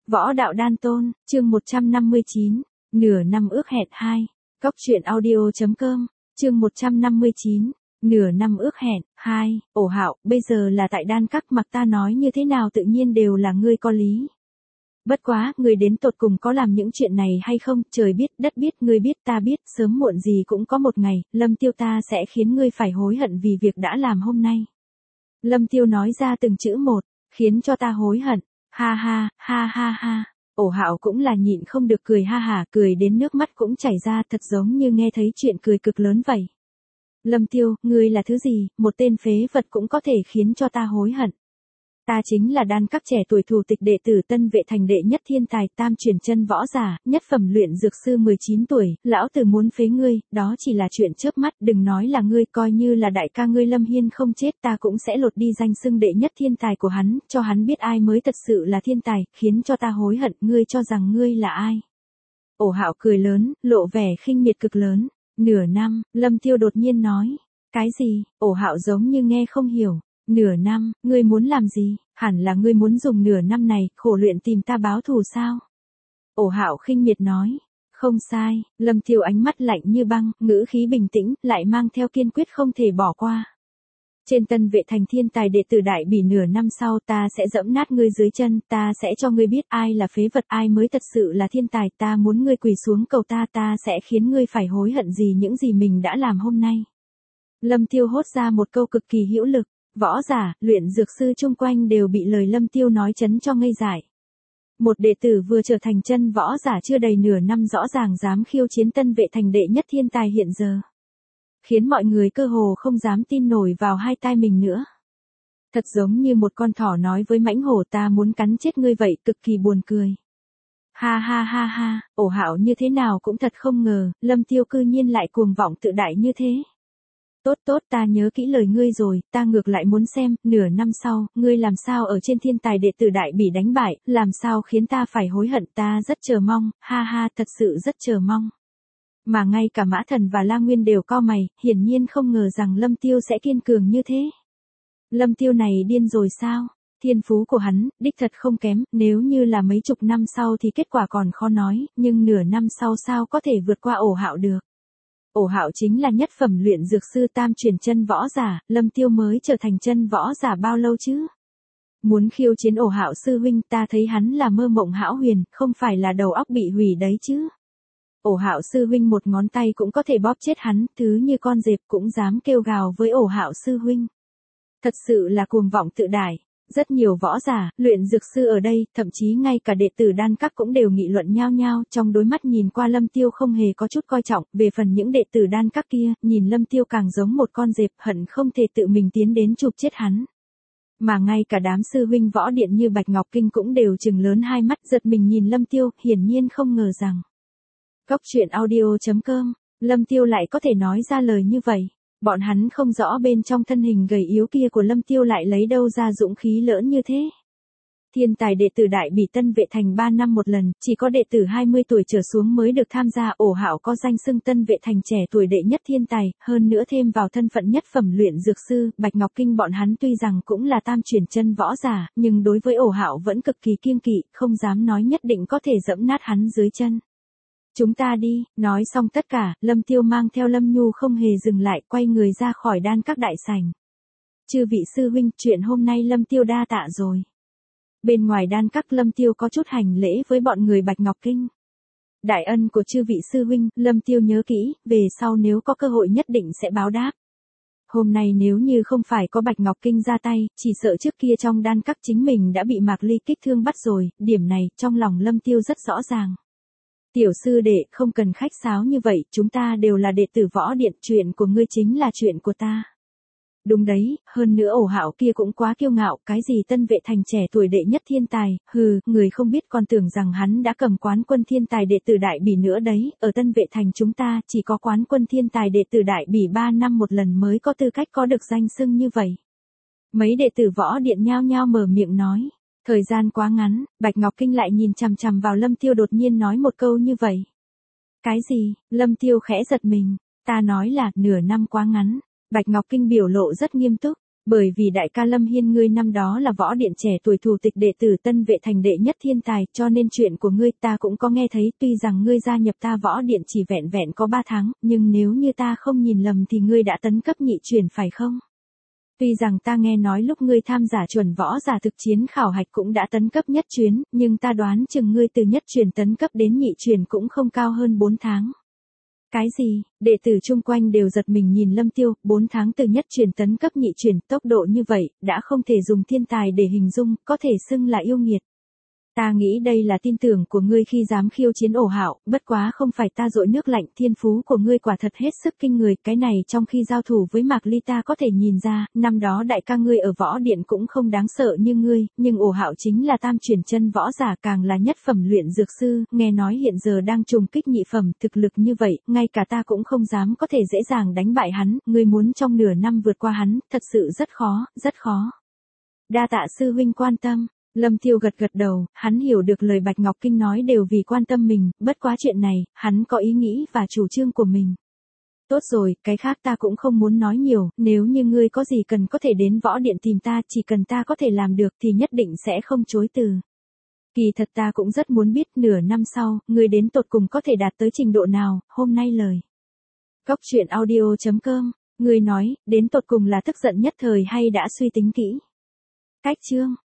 Võ đạo đan tôn, chương 159, nửa năm ước hẹn 2. Cóc truyện audio.com, chương 159, nửa năm ước hẹn 2. Ổ Hạo, bây giờ là tại đan các, mặc ta nói như thế nào tự nhiên đều là ngươi có lý. Bất quá, ngươi đến tột cùng có làm những chuyện này hay không, trời biết, đất biết, ngươi biết, ta biết, sớm muộn gì cũng có một ngày, Lâm Tiêu ta sẽ khiến ngươi phải hối hận vì việc đã làm hôm nay. Lâm Tiêu nói ra từng chữ một, khiến cho ta hối hận. Ha ha, ha ha ha. Ổ Hạo cũng là nhịn không được cười ha hả, cười đến nước mắt cũng chảy ra, thật giống như nghe thấy chuyện cười cực lớn vậy. Lâm Tiêu, ngươi là thứ gì, một tên phế vật cũng có thể khiến cho ta hối hận. Ta chính là đan các trẻ tuổi thủ tịch đệ tử Tân Vệ Thành đệ nhất thiên tài, tam truyền chân võ giả, nhất phẩm luyện dược sư 19 tuổi, lão tử muốn phế ngươi, đó chỉ là chuyện chớp mắt, đừng nói là ngươi, coi như là đại ca ngươi Lâm Hiên không chết, ta cũng sẽ lột đi danh xưng đệ nhất thiên tài của hắn, cho hắn biết ai mới thật sự là thiên tài, khiến cho ta hối hận, ngươi cho rằng ngươi là ai. Ổ Hạo cười lớn, lộ vẻ khinh miệt cực lớn. Nửa năm, Lâm Tiêu đột nhiên nói. Cái gì? Ổ Hạo giống như nghe không hiểu. Nửa năm, ngươi muốn làm gì? Hẳn là ngươi muốn dùng nửa năm này, khổ luyện tìm ta báo thù sao? Ổ Hạo khinh miệt nói. Không sai, Lâm Tiêu ánh mắt lạnh như băng, ngữ khí bình tĩnh, lại mang theo kiên quyết không thể bỏ qua. Trên Tân Vệ Thành thiên tài đệ tử đại bỉ nửa năm sau ta sẽ giẫm nát ngươi dưới chân, ta sẽ cho ngươi biết ai là phế vật, ai mới thật sự là thiên tài, ta muốn ngươi quỳ xuống cầu ta, ta sẽ khiến ngươi phải hối hận gì những gì mình đã làm hôm nay. Lâm Tiêu hốt ra một câu cực kỳ hữu lực, võ giả, luyện dược sư chung quanh đều bị lời Lâm Tiêu nói chấn cho ngây dại. Một đệ tử vừa trở thành chân võ giả chưa đầy nửa năm rõ ràng dám khiêu chiến Tân Vệ Thành đệ nhất thiên tài hiện giờ. Khiến mọi người cơ hồ không dám tin nổi vào hai tai mình nữa. Thật giống như một con thỏ nói với mãnh hổ, ta muốn cắn chết ngươi vậy, cực kỳ buồn cười. Ha ha ha ha, Ổ Hạo như thế nào cũng thật không ngờ, Lâm Tiêu cư nhiên lại cuồng vọng tự đại như thế. Tốt tốt, ta nhớ kỹ lời ngươi rồi, ta ngược lại muốn xem, nửa năm sau, ngươi làm sao ở trên thiên tài đệ tử đại bỉ đánh bại, làm sao khiến ta phải hối hận, ta rất chờ mong, ha ha, thật sự rất chờ mong. Mà ngay cả Mã Thần và La Nguyên đều cau mày, hiển nhiên không ngờ rằng Lâm Tiêu sẽ kiên cường như thế. Lâm Tiêu này điên rồi sao? Thiên phú của hắn, đích thật không kém, nếu như là mấy chục năm sau thì kết quả còn khó nói, nhưng nửa năm sau sao có thể vượt qua Ổ Hạo được. Ổ Hạo chính là nhất phẩm luyện dược sư tam truyền chân võ giả, Lâm Tiêu mới trở thành chân võ giả bao lâu chứ? Muốn khiêu chiến Ổ Hạo sư huynh, ta thấy hắn là mơ mộng hão huyền, không phải là đầu óc bị hủy đấy chứ. Ổ Hạo sư huynh một ngón tay cũng có thể bóp chết hắn, thứ như con dẹp cũng dám kêu gào với Ổ Hạo sư huynh. Thật sự là cuồng vọng tự đại. Rất nhiều võ giả, luyện dược sư ở đây, thậm chí ngay cả đệ tử đan các cũng đều nghị luận nhao nhao, trong đôi mắt nhìn qua Lâm Tiêu không hề có chút coi trọng, về phần những đệ tử đan các kia, nhìn Lâm Tiêu càng giống một con dẹp, hận không thể tự mình tiến đến chụp chết hắn. Mà ngay cả đám sư huynh võ điện như Bạch Ngọc Kinh cũng đều trừng lớn hai mắt giật mình nhìn Lâm Tiêu, hiển nhiên không ngờ rằng. Cóc truyện audio.com, Lâm Tiêu lại có thể nói ra lời như vậy. Bọn hắn không rõ bên trong thân hình gầy yếu kia của Lâm Tiêu lại lấy đâu ra dũng khí lớn như thế. Thiên tài đệ tử đại bỉ Tân Vệ Thành 3 năm một lần, chỉ có đệ tử 20 tuổi trở xuống mới được tham gia. Ổ Hạo có danh xưng Tân Vệ Thành trẻ tuổi đệ nhất thiên tài, hơn nữa thêm vào thân phận nhất phẩm luyện dược sư, Bạch Ngọc Kinh bọn hắn tuy rằng cũng là tam truyền chân võ giả, nhưng đối với Ổ Hạo vẫn cực kỳ kiêng kỵ, không dám nói nhất định có thể giẫm nát hắn dưới chân. Chúng ta đi, nói xong tất cả, Lâm Tiêu mang theo Lâm Nhu không hề dừng lại, quay người ra khỏi đan các đại sảnh. Chư vị sư huynh, chuyện hôm nay Lâm Tiêu đa tạ rồi. Bên ngoài đan các Lâm Tiêu có chút hành lễ với bọn người Bạch Ngọc Kinh. Đại ân của chư vị sư huynh, Lâm Tiêu nhớ kỹ, về sau nếu có cơ hội nhất định sẽ báo đáp. Hôm nay nếu như không phải có Bạch Ngọc Kinh ra tay, chỉ sợ trước kia trong đan các chính mình đã bị Mạc Ly kích thương bắt rồi, điểm này trong lòng Lâm Tiêu rất rõ ràng. Tiểu sư đệ, không cần khách sáo như vậy, chúng ta đều là đệ tử võ điện, chuyện của ngươi chính là chuyện của ta. Đúng đấy, hơn nữa Ổ Hạo kia cũng quá kiêu ngạo, cái gì Tân Vệ Thành trẻ tuổi đệ nhất thiên tài, hừ, người không biết còn tưởng rằng hắn đã cầm quán quân thiên tài đệ tử đại bỉ nữa đấy, ở Tân Vệ Thành chúng ta chỉ có quán quân thiên tài đệ tử đại bỉ 3 năm một lần mới có tư cách có được danh xưng như vậy. Mấy đệ tử võ điện nhao nhao mở miệng nói. Thời gian quá ngắn, Bạch Ngọc Kinh lại nhìn chằm chằm vào Lâm Tiêu đột nhiên nói một câu như vậy. Cái gì? Lâm Tiêu khẽ giật mình. Ta nói là, nửa năm quá ngắn. Bạch Ngọc Kinh biểu lộ rất nghiêm túc. Bởi vì đại ca Lâm Hiên ngươi năm đó là võ điện trẻ tuổi thủ tịch đệ tử Tân Vệ Thành đệ nhất thiên tài, cho nên chuyện của ngươi ta cũng có nghe thấy, tuy rằng ngươi gia nhập ta võ điện chỉ vẹn vẹn có 3 tháng, nhưng nếu như ta không nhìn lầm thì ngươi đã tấn cấp nhị truyền phải không? Tuy rằng ta nghe nói lúc ngươi tham gia chuẩn võ giả thực chiến khảo hạch cũng đã tấn cấp nhất truyền, nhưng ta đoán chừng ngươi từ nhất truyền tấn cấp đến nhị truyền cũng không cao hơn 4 tháng. Cái gì? Đệ tử chung quanh đều giật mình nhìn Lâm Tiêu, 4 tháng từ nhất truyền tấn cấp nhị truyền, tốc độ như vậy, đã không thể dùng thiên tài để hình dung, có thể xưng là yêu nghiệt. Ta nghĩ đây là tin tưởng của ngươi khi dám khiêu chiến Ổ Hạo, bất quá không phải ta dội nước lạnh, thiên phú của ngươi quả thật hết sức kinh người, cái này trong khi giao thủ với Mạc Ly ta có thể nhìn ra, năm đó đại ca ngươi ở võ điện cũng không đáng sợ như ngươi, nhưng Ổ Hạo chính là tam truyền chân võ giả, càng là nhất phẩm luyện dược sư, nghe nói hiện giờ đang trùng kích nhị phẩm, thực lực như vậy, ngay cả ta cũng không dám có thể dễ dàng đánh bại hắn, ngươi muốn trong nửa năm vượt qua hắn, thật sự rất khó, rất khó. Đa tạ sư huynh quan tâm. Lâm Tiêu gật gật đầu, hắn hiểu được lời Bạch Ngọc Kinh nói đều vì quan tâm mình, bất quá chuyện này, hắn có ý nghĩ và chủ trương của mình. Tốt rồi, cái khác ta cũng không muốn nói nhiều, nếu như ngươi có gì cần có thể đến võ điện tìm ta, chỉ cần ta có thể làm được thì nhất định sẽ không chối từ. Kỳ thật ta cũng rất muốn biết nửa năm sau, ngươi đến tột cùng có thể đạt tới trình độ nào, hôm nay lời. Góc truyện audio.com, ngươi nói, đến tột cùng là tức giận nhất thời hay đã suy tính kỹ. Cách chương